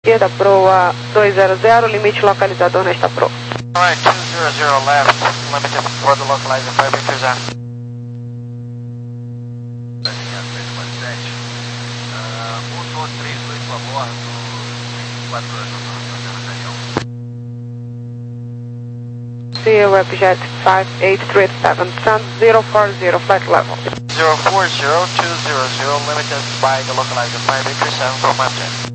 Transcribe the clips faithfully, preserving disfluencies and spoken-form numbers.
Esquerda, proa dois zero zero, limite localizador nesta proa. Alright, two zero zero left, limited for the localizer, five meters out. um, três oito a bordo, quatro anos. Sea Webjet five eight three seven, send zero four zero, flight level. zero four zero, two zero zero, limited by the localizer, five eight three seven from Amsterdam.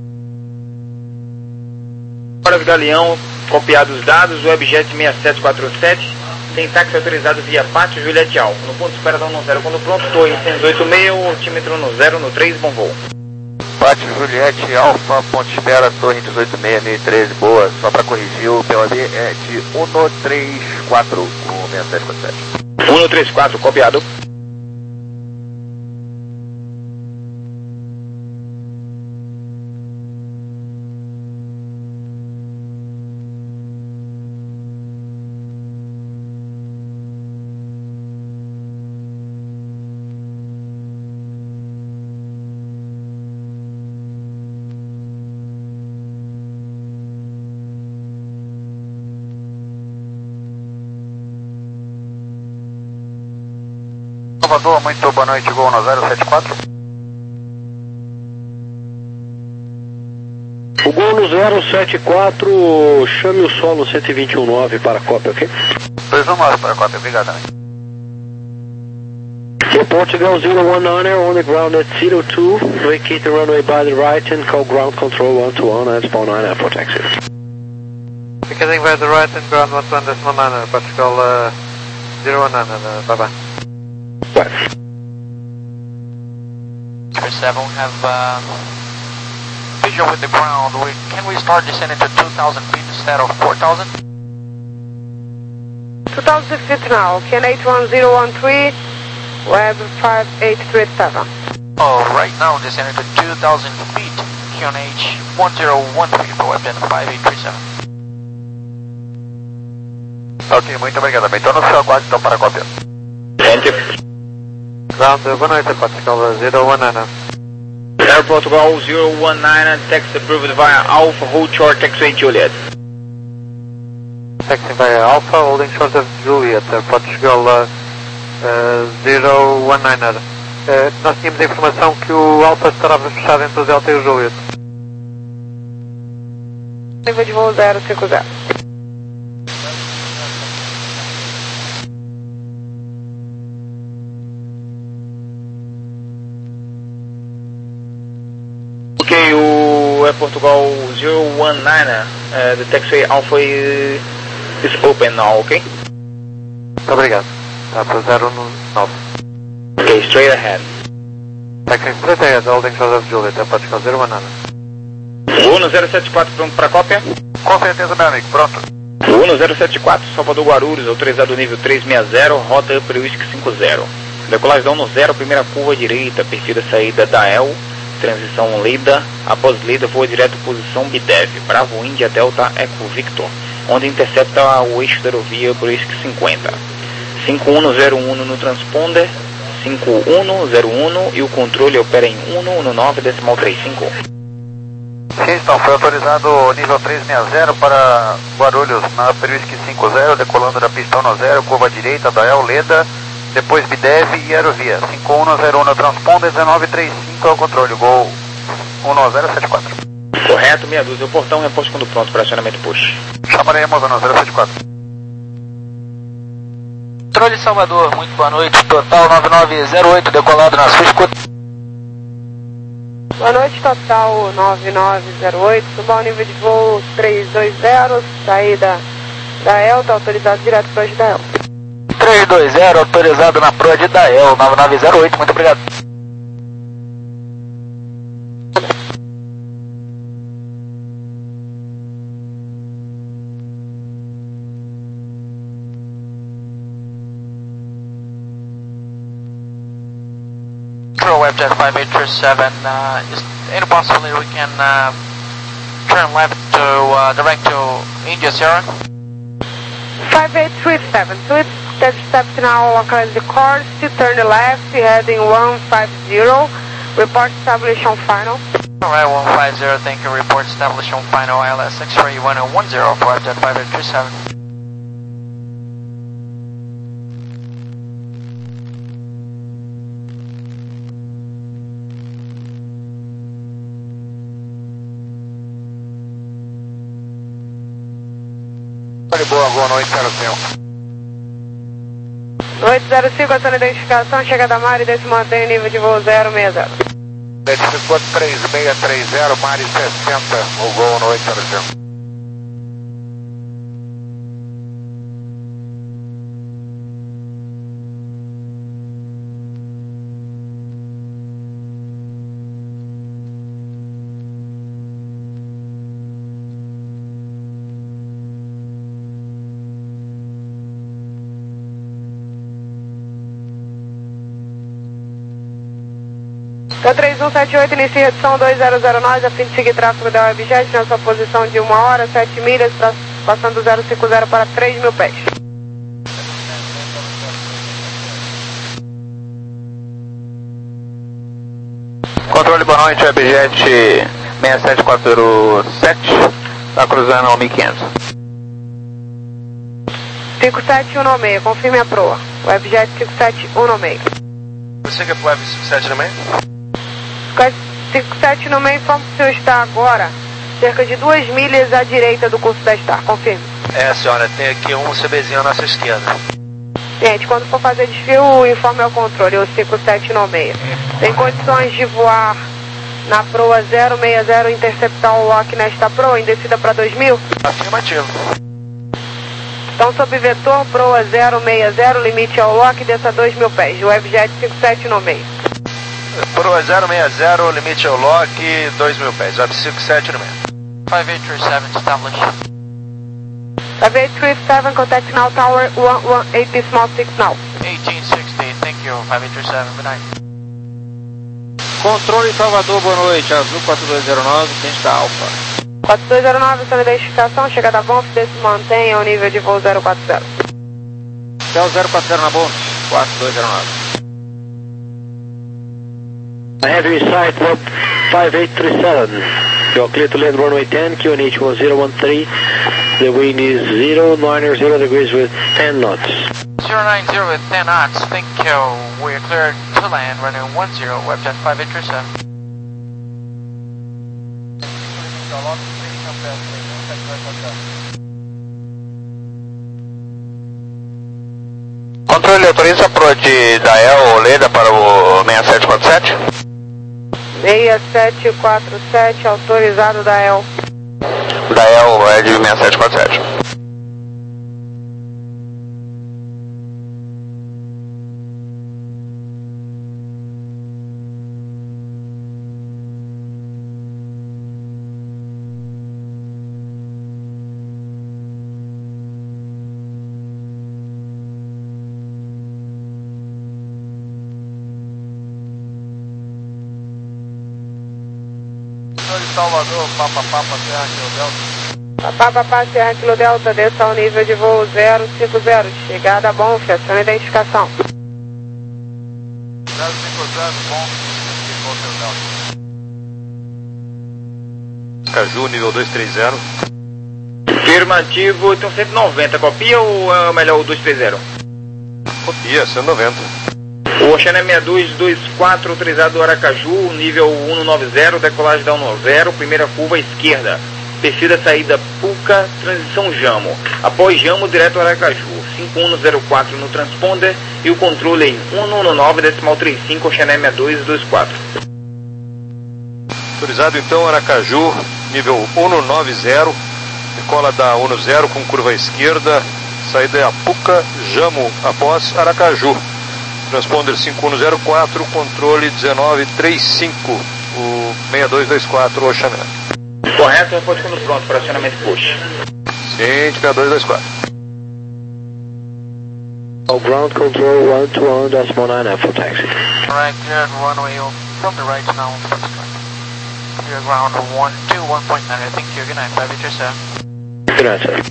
Horas Galeão, copiados os dados, Webjet seis sete quatro sete, tem táxi autorizado via Pátio Juliette Alfa. No ponto de espera da um zero, quando pronto, estou em cento e oito e meio, altímetro no zero, no três, bom voo. Pátio Juliette Alfa, ponto de espera, torre dezoito seis, mil e treze, boa, só para corrigir, o P O D é de um três quatro, com seis sete quatro sete. um três quatro, copiado. Salvador, muito boa noite, Gol no zero sete quatro. O Gol no zero sete quatro, chame o solo cento e vinte e um nove para a cópia, ok? dois um nove para a cópia, obrigado também. For Portugal zero one nine on the ground at zero two, vacate the runway by the right and call ground control one two one at spawn nine for taxi. Vacating by the right and ground one two one decimal nine, Portugal uh, zero one nine, uh, bye bye. Right. seven have uh, visual with the ground. We, can we start descending to two thousand feet instead of four thousand? two thousand feet now, K N H one zero one three, Web five eight three seven. Oh, right now descending to two thousand feet, K N H one zero one three for Web five eight three seven. Ok, muito obrigado. Então no seu aguardo, então, para a cópia. Thank you. Ground, boa noite, Portugal zero one nine. Air Portugal zero one nine, taxi approved via Alpha, hold short, taxiway Juliet. Taxi via Alpha, holding short of Juliet, uh, Portugal uh, uh, zero one nine. Uh, nós tínhamos a informação que o Alpha estará fechado entre o Delta e o Juliet. Nível de voo zero cinco zero. Ok, o Air Portugal zero one nine, uh, the taxiway Alpha is, is open now, ok? Muito obrigado. Está para zero nove. Ok, straight ahead. Taxi straight ahead, holding short of Juliet, Portugal zero one nine. Voo no zero sete quatro, pronto para cópia? Com certeza, meu amigo, pronto. Voo no zero sete quatro, Salvador Guarulhos, autorizado nível três seis zero, rota Upper Whisky cinco zero. Decolagem no zero, primeira curva direita, perfil da saída da E L, transição Leda, após Leda voa direto posição B D E V, Bravo India Delta Eco Victor, onde intercepta o eixo da aerovia Upper Whisky cinquenta. cinco um zero um no transponder, cinco um zero um e o controle opera em um um nove decimal trinta e cinco. Sim, então foi autorizado o nível três seis zero para Guarulhos na Upper Whisky cinco zero, decolando da pistão no zero, curva direita da E L Leda, depois B D E V e aerovia. cinco um zero um no transponder, dezenove trinta e cinco é o controle, Gol um zero sete quatro. Correto, meia dúzia, o portão reposto quando pronto para acionamento push. Chamaremos no zero sete quatro. Controle Salvador, muito boa noite, total nove nove zero oito, decolado na sua escuta. Boa noite, total nove nove zero oito, suba ao nível de voo três dois zero, saída da E L, está autorizado direto para hoje da E L. três dois zero, autorizado na Prod da E L, nove nove zero oito, muito obrigado. Pro Webjet five eight three seven, uh, is any possibility we can uh, turn left to uh, direct to India Sierra? five eight three seven, so it's that step now, localize the course, turn left, heading one five zero, report establish on final. Alright, one five zero, thank you. Report established on final I L S X-ray one zero one zero for Jet five eight three seven. Boa, boa noite, zero cinco. oito zero cinco, essa identificação, chegada a Mari, desse mantém nível de voo zero seis zero. Identificou três seis três zero, Mari sessenta, o gol no oito zero cinco. K três um sete oito, inicia redução dois zero zero nove, a fim de seguir tráfego da Webjet na sua posição de uma hora, sete milhas, passando do zero cinco zero para três mil pés. Controle, boa noite, Webjet seis sete quatro sete, está cruzando ao mil e quinhentos. cinco sete um seis, confirme a proa. Webjet cinco sete um seis. Você que é pro Web cinco sete também? cinco sete no meio, informa que o senhor está agora cerca de duas milhas à direita do curso da Star, confirme. É, senhora, tem aqui um CBzinho à nossa esquerda. Gente, quando for fazer desvio, informe ao controle, o cinco sete um seis. Tem condições de voar na proa zero seis zero, interceptar o lock nesta proa em descida para dois mil? Afirmativo. Então, sob vetor, proa zero seis zero, limite ao lock, desça dois mil pés, Webjet cinco sete um seis. Proa zero seis zero, limite ao lock, dois mil pés, Web cinco sete um seis. five eight three seven, established. five eight three seven, contact now tower one one eight decimal six now. eighteen sixty, thank you. five eight three seven, good night. Controle Salvador, boa noite, Azul quatro dois zero nove, Sensca Alfa. quatro dois zero nove, sua identificação, chegada a Bonf, desse mantenha o nível de voo zero quatro zero. Céu zero quatro zero na Bonf, quatro dois zero nove. I have you in sight, five eight three seven. You're clear to land runway ten, Q N H was zero one three. The wind is zero nine zero degrees with ten knots. zero nine zero with ten knots, thank you. We're cleared to land, runway one zero, Webjet five eight three seven. Controle, autoriza a proa de Dael Leda para o seis sete quatro sete? seis sete quatro sete, autorizado da El. Dael é de seis sete quatro sete. Salvador, Papa Papa, Serra Kilo Delta. Papa Papa, Serra Kilo Delta, desça ao nível de voo zero cinco zero, chegada a Bonf, aciona a identificação. zero cinco zero, bom, Delta. Caju, nível dois três zero. Afirmativo, tem um cento e noventa, copia ou é melhor o duzentos e trinta? Copia, cento e noventa. O Oceana sessenta e dois vinte e quatro, autorizado do Aracaju, nível cento e noventa, decolagem da cento e noventa, primeira curva esquerda. Perfil da saída Puca, transição Jamo. Após Jamo, direto ao Aracaju. cinco um zero quatro no transponder e o controle em cento e nove decimal trinta e cinco, Oceana sessenta e dois vinte e quatro. Autorizado então Aracaju, nível cento e noventa, decola da cento e zero com curva esquerda, saída é Apuca, Jamo, após Aracaju. Transponder cinco um zero quatro, controle dezenove trinta e cinco, o seis dois dois quatro, Oceana. Correto, reporte quando pronto para acionamento push. Sim, seis dois dois quatro. Oh, ground control one two one decimal nine for taxi. Alright, cleared runway from the right now. Clear ground one two one point nine, thank you, good night, five eight three seven. Good night, sir.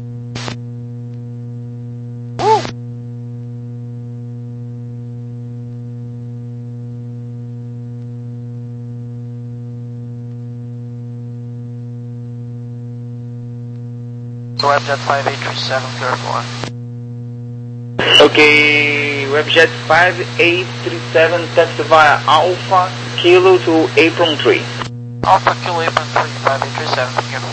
Webjet five eight three seven, clear for one. Okay, Webjet five eight three seven, taxi via Alpha Kilo to Apron three. Alpha Kilo Apron three, five eight three seven, thank you.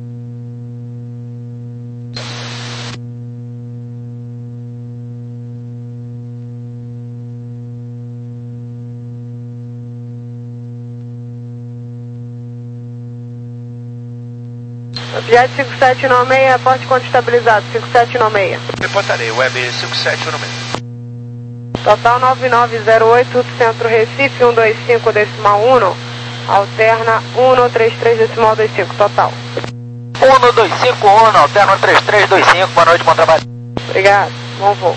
Jet cinco sete nove seis, reporte conta estabilizado, cinco sete nove seis. Reportarei, Web cinco sete nove seis. Total nove nove zero oito, Centro Recife, cento e vinte e cinco decimal um, alterna cento e trinta e três decimal vinte e cinco, total. cento e vinte e cinco, um, alterna trinta e três vinte e cinco, boa noite, bom trabalho. Obrigado, bom voo.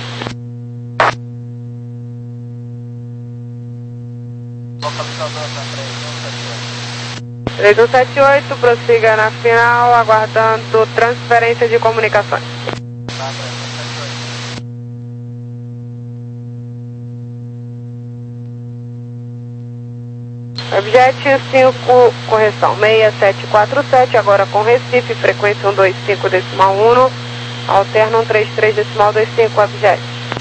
três um sete oito, prossiga na final, aguardando transferência de comunicações. Webjet cinco, correção, seis sete quatro sete, agora com Recife, frequência cento e vinte e cinco decimal um, alterna cento e trinta e três decimal vinte e cinco, Webjet.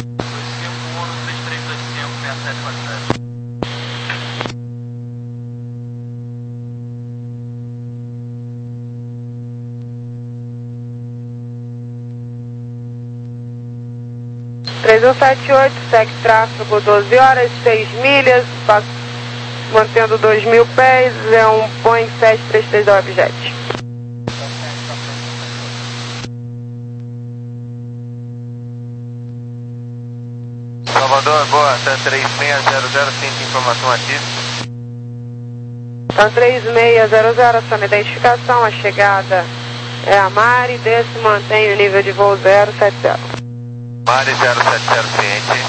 três um sete oito, segue tráfego doze horas, seis milhas, mantendo dois mil pés, é um Boeing sete três três da Webjet. Salvador, boa, tá três seis zero zero, tem informação aqui. Então três seis zero zero, sua identificação, a chegada é a Mari, desce, mantém o nível de voo zero sete zero. Mari zero sete zero, ciente.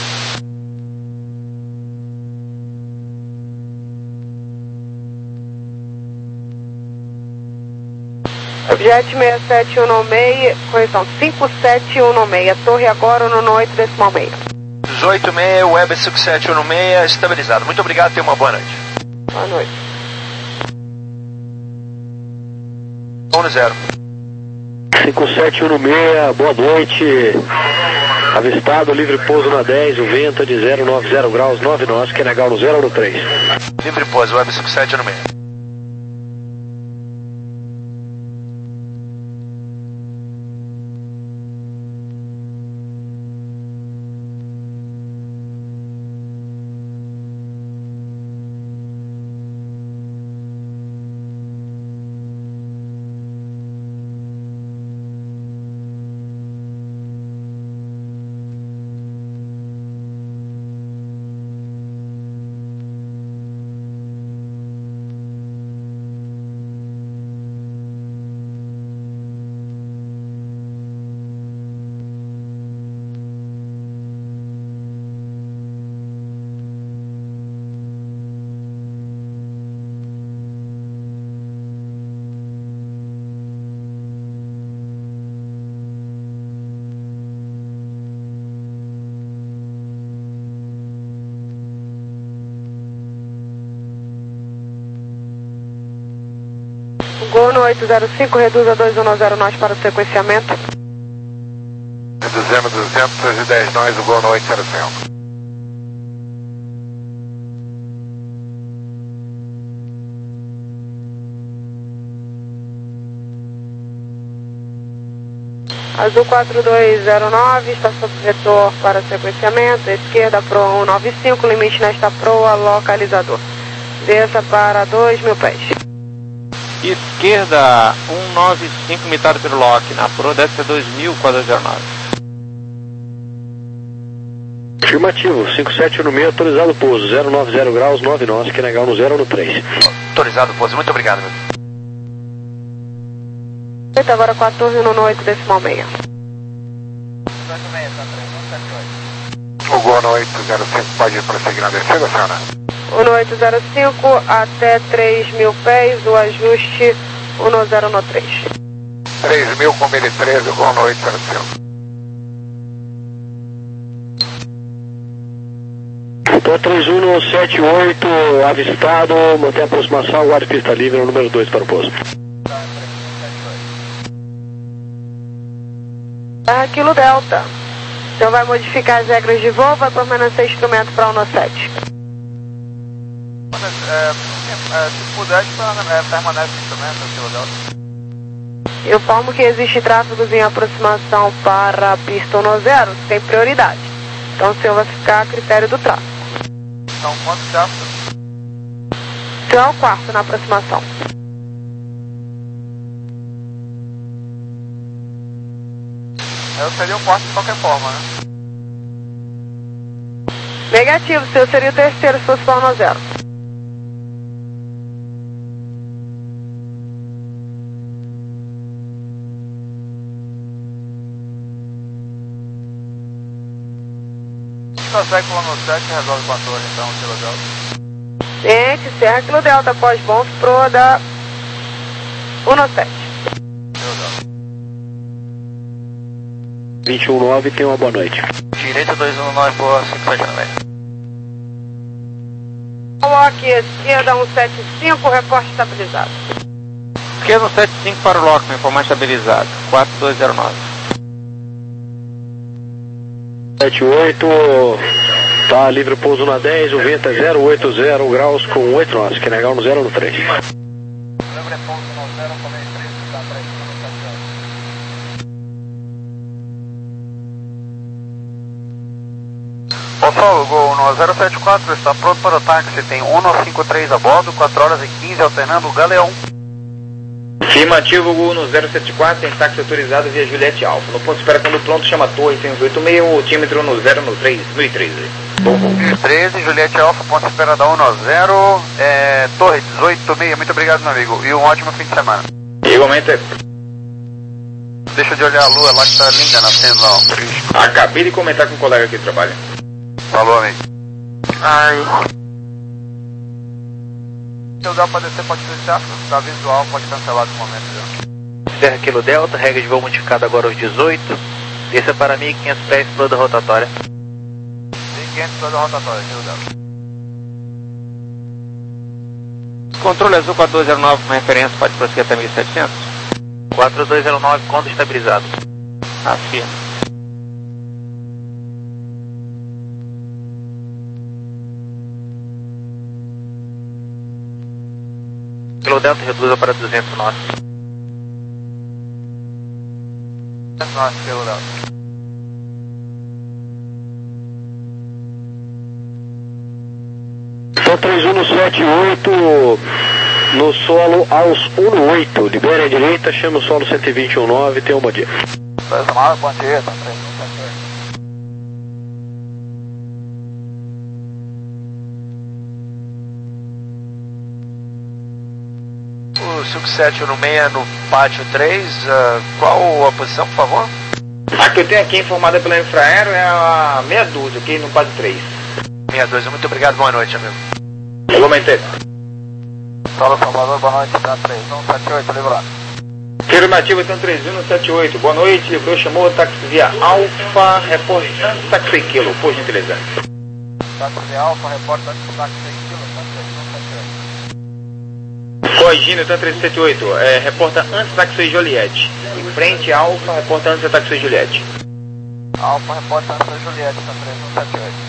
Jet seis sete um nove seis, correção, cinco sete um nove seis, torre agora no oito decimal seis. dezoito seis, Web cinco sete um nove seis, estabilizado. Muito obrigado, tenha uma boa noite. Boa noite. um zero. cinco sete um nove seis, boa noite. Avistado, livre pouso na dez, o vento é de zero nove zero graus, nove nós, Q N H no zero no três. Livre pouso, Web cinco sete um nove seis. Gol no oito zero cinco, reduz a dois um zero nós para o sequenciamento. Reduzimos duzentos e dez nós, o Gol no oito zero cinco. Azul quatro dois zero nove, está sob vetor para sequenciamento, esquerda Pro cento e noventa e cinco, limite nesta proa, localizador. Desça para dois mil pés. Esquerda, cento e noventa e cinco, imitado pelo Lock, na Pro desce a dois mil, quadrado zero nove. Afirmativo, cinco sete um seis, autorizado pouso, zero nove zero graus, nove nós, Q N H no zero no três. Autorizado pouso, muito obrigado, meu. Agora quatorze no oito decimal seis. O Gol no oito zero cinco pode prosseguir na descida, senhora? O no oito zero cinco até três mil pés, o ajuste um no zero no três. três mil com mil e treze, o Gol no oito zero cinco. Então três um sete oito, avistado, mantém a aproximação, guarda pista livre, no número dois para o pouso. Serra Kilo Delta. O senhor vai modificar as regras de voo, vai permanecer instrumento para um sete. É, é, se puder, é, permanece o instrumento, Kilo Delta. Eu informo que existe tráfegos em aproximação para a pista um zero, tem prioridade. Então o senhor vai ficar a critério do tráfego. Então quantos tráfegos? O senhor é o quarto na aproximação. Eu seria o quarto de qualquer forma, né? Negativo, o senhor seria o terceiro se fosse para um zero. Consegue pular no sete e resolve com a torre, então, Kilo Delta. Gente, Serra Kilo Delta, após bons pro da um sete. Kilo Delta. vinte e um nove, tenha uma boa noite. Direita dois um nove, boa, cinco sete nove. Lock esquerda um sete cinco, reporte estabilizado. Esquerda um sete cinco para o Lock, me informar estabilizado. quatro dois zero nove. sete oito, tá livre pouso na dez, o vento é zero oito zero graus com oito nós, que negar no zero no três. Livre pouso no zero, falei três, dá três, Pessoal, Gol no zero sete quatro está pronto para o táxi, tem um cinco três a bordo, quatro horas e quinze alternando o Galeão. Afirmativo, Gol no zero sete quatro, tem táxi autorizado via Juliette Alfa. No ponto de espera quando pronto, chama a torre, tem os oito seis, o altímetro no zero no três, mil e treze. mil e treze, Juliette Alfa, ponto de espera da um zero, é, torre dezoito seis, muito obrigado meu amigo, e um ótimo fim de semana. Igualmente. Deixa de olhar a lua lá que tá linda nascendo lá. Acabei de comentar com um colega que trabalha. Falou, amigo. Ai. Se eu der pra descer, pode fechar, tá visual, pode cancelar de momento já. Serra Kilo Delta, regra de voo modificada agora aos dezoito. Desça para mil e quinhentos pés, pula da rotatória. mil e quinhentos pela rotatória, Kilo Delta. Controle azul quatro dois zero nove, com referência, pode prosseguir até mil e setecentos. quatro dois zero nove, conta estabilizado. Afirma. Kilo Delta, reduza para duzentos nós. Nossa, Kilo Delta. Então três um sete oito no solo aos um oito, libere a direita, chama o solo cento e vinte e um nove, tenha um bom dia. dois nove, bom dia, tá três um sete oito. O cinco sete um seis no pátio três, uh, qual a posição, por favor? A que eu tenho aqui informada pela Infraero é a meia dúzia, aqui no pátio três. sessenta e dois, muito obrigado, boa noite, amigo. Igualmente. Solo Salvador, boa noite, tá três um sete oito, livrado. Afirmativo, então três um sete oito, boa noite, livrou, chamou o táxi via Alfa, repórter táxi Kilo, por gentileza. Táxi via Alfa, repórter táxi Kilo, tá três um sete oito. Corrigindo, então três sete oito, é, reporta antes táxi Juliette. Em frente Alfa, reporta antes táxi Juliette. Alfa, repórter táxi Juliette, tá três um sete oito.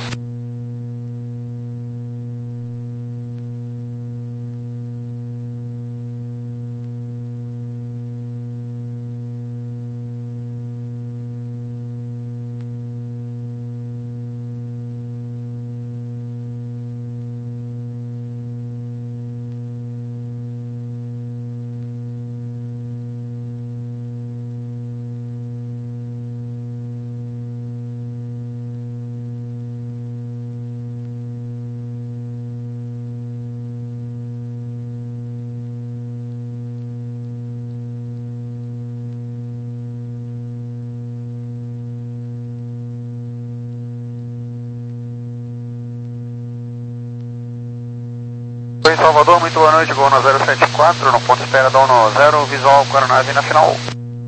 Em Salvador, muito boa noite, Gol no zero sete quatro, no ponto de espera da um zero, visual com a aeronave na final.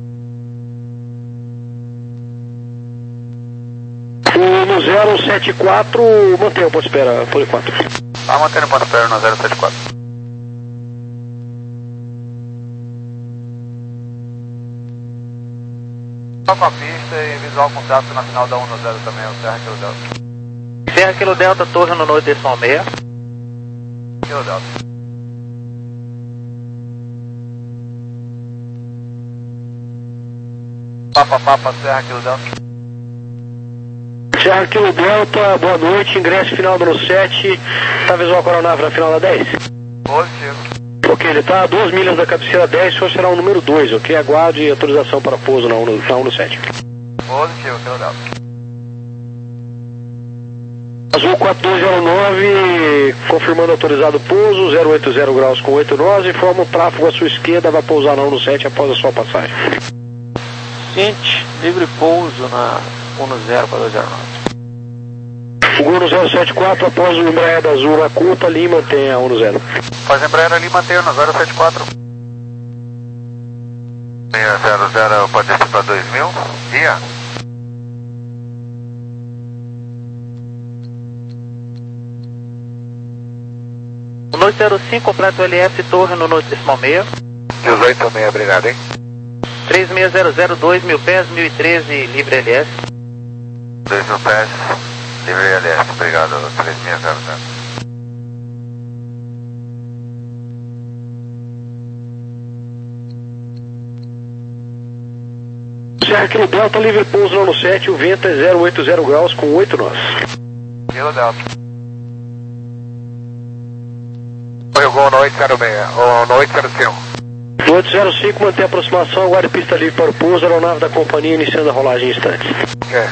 No zero sete quatro, mantenha o ponto de espera por enquanto. Tá mantendo o ponto de espera no zero sete quatro. Com a pista e visual contato na final da um no zero também, o Serra Kilo Delta. Serra Kilo Delta, torre no noite decimal seis. Kilo Delta. Papa, Papa, Serra Kilo Delta. Serra Kilo Delta, boa noite, ingresso final do ano sete. Tá visual com a aeronave na final da dez? Positivo. Ok, ele está a duas milhas da cabeceira dez, só será o número dois, ok? Aguarde autorização para pouso na um no sete. Positivo, Kilo Delta. Azul quatro dois zero nove, confirmando autorizado pouso, zero oito zero graus com oito nós, informa o tráfego à sua esquerda, vai pousar na um no sete após a sua passagem. Ciente, livre pouso na um no zero para dois zero nove. Gol no zero sete quatro, após o Embraer da Azul na curta, ali mantém a um no zero. Faz Embraer ali, mantém no zero sete quatro. zero zero, pode descer para dois mil. Dia. O noite zero cinco, completo L S, torre no noite decimal seis. dezoito seis, obrigado, hein? três seis zero zero, dois mil pés, mil e treze, livre L S. dois mil pés, livre L S, obrigado, três seis zero zero. Serra Kilo Delta, livre pouso no ano sete, o vento é zero oito zero graus com oito nós. Kilo Delta. Foi o gol no oito zero seis, ou no oito zero cinco. No oito zero cinco, mantém a aproximação, aguarde pista livre para o pouso, aeronave da companhia iniciando a rolagem em instantes. É.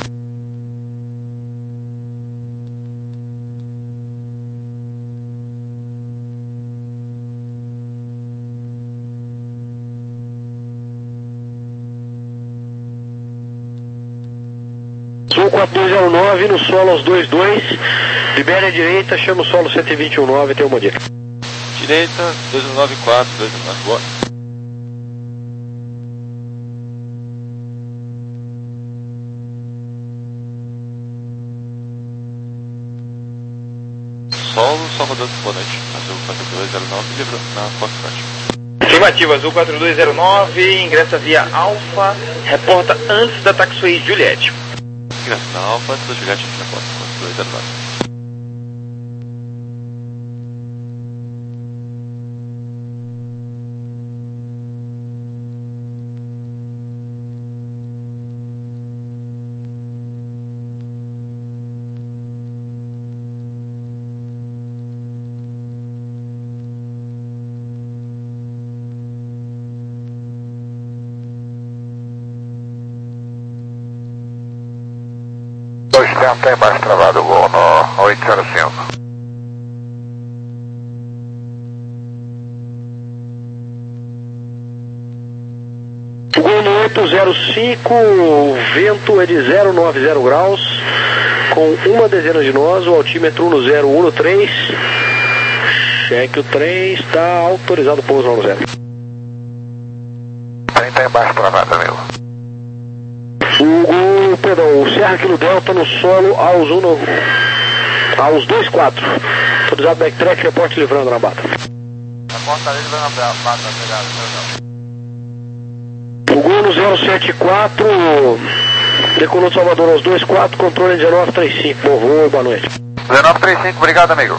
Sul quatro dois zero nove, no solo aos dois dois, libere a direita, chama o solo cento e vinte e um nove, tem uma dica. Direita, dois nove quatro, dois nove quatro. Solo, Salvador, boa noite. Azul quatro dois zero nove, livro na Foxtrot. Afirmativo, Azul quatro dois zero nove, ingressa via Alfa, reporta antes da taxiway Juliette. Ingressa na Alfa, antes da Juliette aqui na Fox quatro dois zero nove. dois tenta embaixo travado, gol no oito zero cinco. Gol no oito zero cinco, o vento é de zero nove zero graus, com uma dezena de nós, o altímetro no zero um no três, cheque o trem, está autorizado o pouso no zero. tenta embaixo travado, amigo. O gol, perdão, o Serra Kilo Delta no solo aos um no, aos dois quatro, autorizado backtrack, reporte livrando na bata. A porta ali livrando na bata, obrigado. O gol no zero sete quatro, decolou de Salvador aos dois quatro, controle dezenove trinta e cinco, bom voo, boa noite. dezenove trinta e cinco, obrigado, amigo.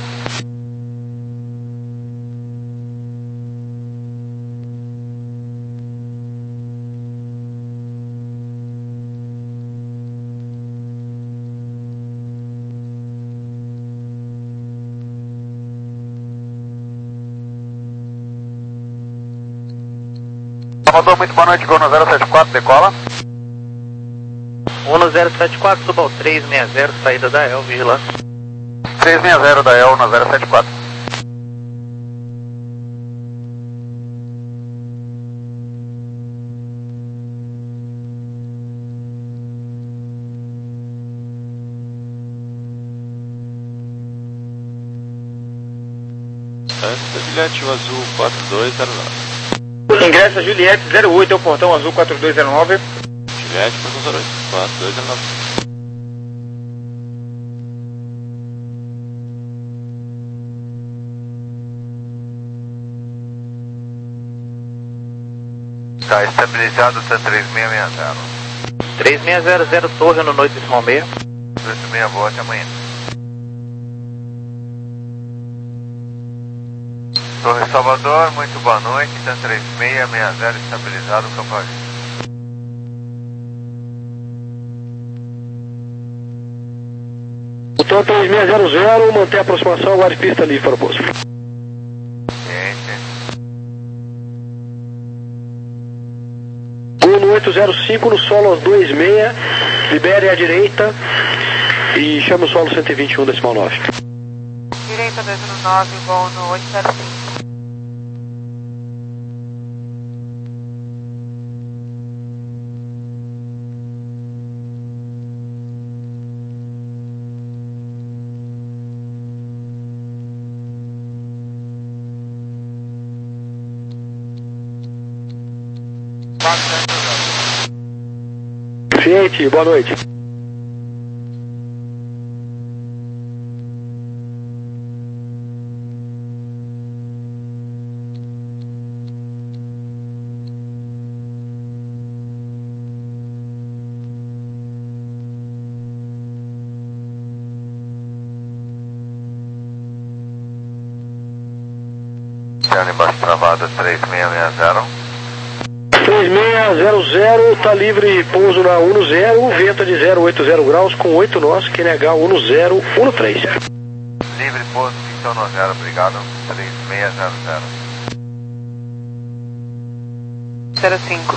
Salvador, muito boa noite, gol no zero sete quatro, decola. um no zero sete quatro, suba ao três seis zero, saída da E L, vigilância. três seis zero da E L na zero sete quatro. Antes da Juliette, o Azul quatro dois zero nove. Ingressa Juliette zero oito, é o portão Azul quatro dois zero nove. Juliette, portão zero oito, quatro dois zero nove. Está estabilizado C três seis seis zero. três seis zero zero Torre no noite decimal meia. Muito bem, boa, até amanhã. Torre Salvador, muito boa noite, TAM três seis seis zero estabilizado, Campo Alegre. O TAM três seis zero zero, mantém a aproximação, aguarde pista livre para o posto. Uno oito zero cinco no solo aos dois seis, libere à direita e chame o solo cento e vinte e um decimal nove. Direita dois um nove, voo no oito zero cinco. Fiat, boa noite. Channel embaixo travada três seis seis zero. três seis zero zero, está livre pouso na um zero, vento de zero oito zero graus com oito nós, Q N H um zero um três. Livre pouso ficção no zero, obrigado, três seis zero zero. zero cinco.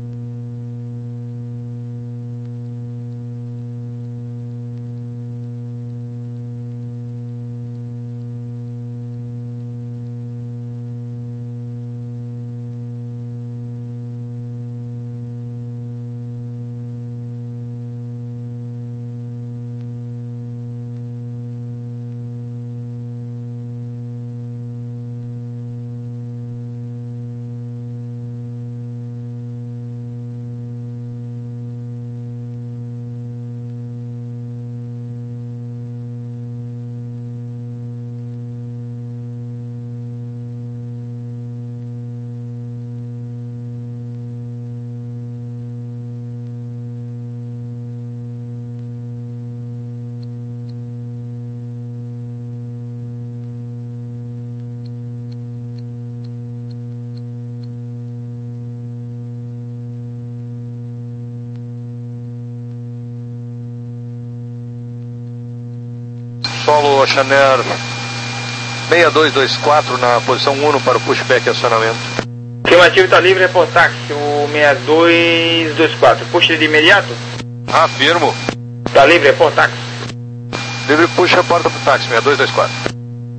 Solo Channel seis dois dois quatro na posição um para o pushback e acionamento. Afirmativo, está livre, reportar o seis dois dois quatro. Puxa de imediato? Afirmo. Está livre, reportar. Livre, puxa a porta para o táxi, seis dois dois quatro.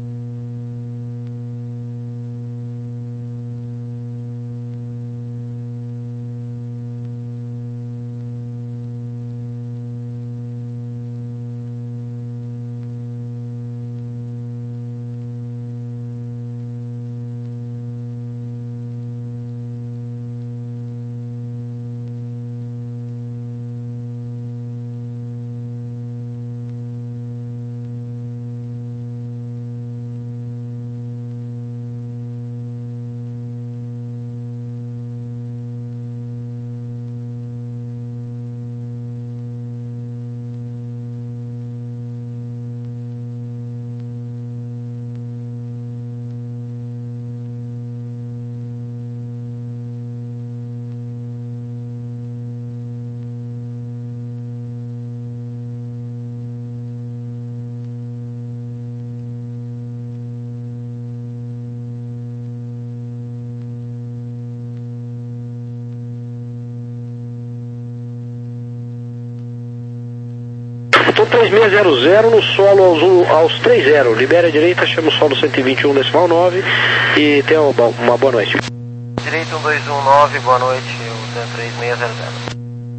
Então três seis zero zero no solo aos, um, aos três zero, libera a direita, chama o solo cento e vinte e um decimal nove e tenha uma, uma boa noite. Direito um dois um nove, boa noite, o TAM três seis zero zero.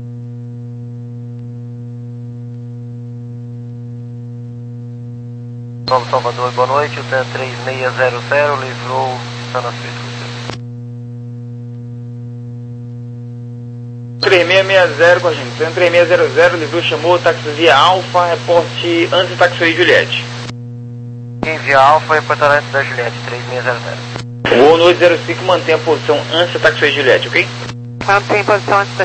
Solo Salvador, boa noite, o TAM três seis zero zero, livrou, está na suíte. três seis seis zero com a gente, TAM três seis zero zero, livrou, chamou, táxi via Alfa, reporte antes táxi aí Juliette. Quem via Alfa, reportar antes da Juliette, três seis zero zero. Voo no oito zero cinco, mantém a posição antes táxi aí Juliette, ok? Mantém posição antes da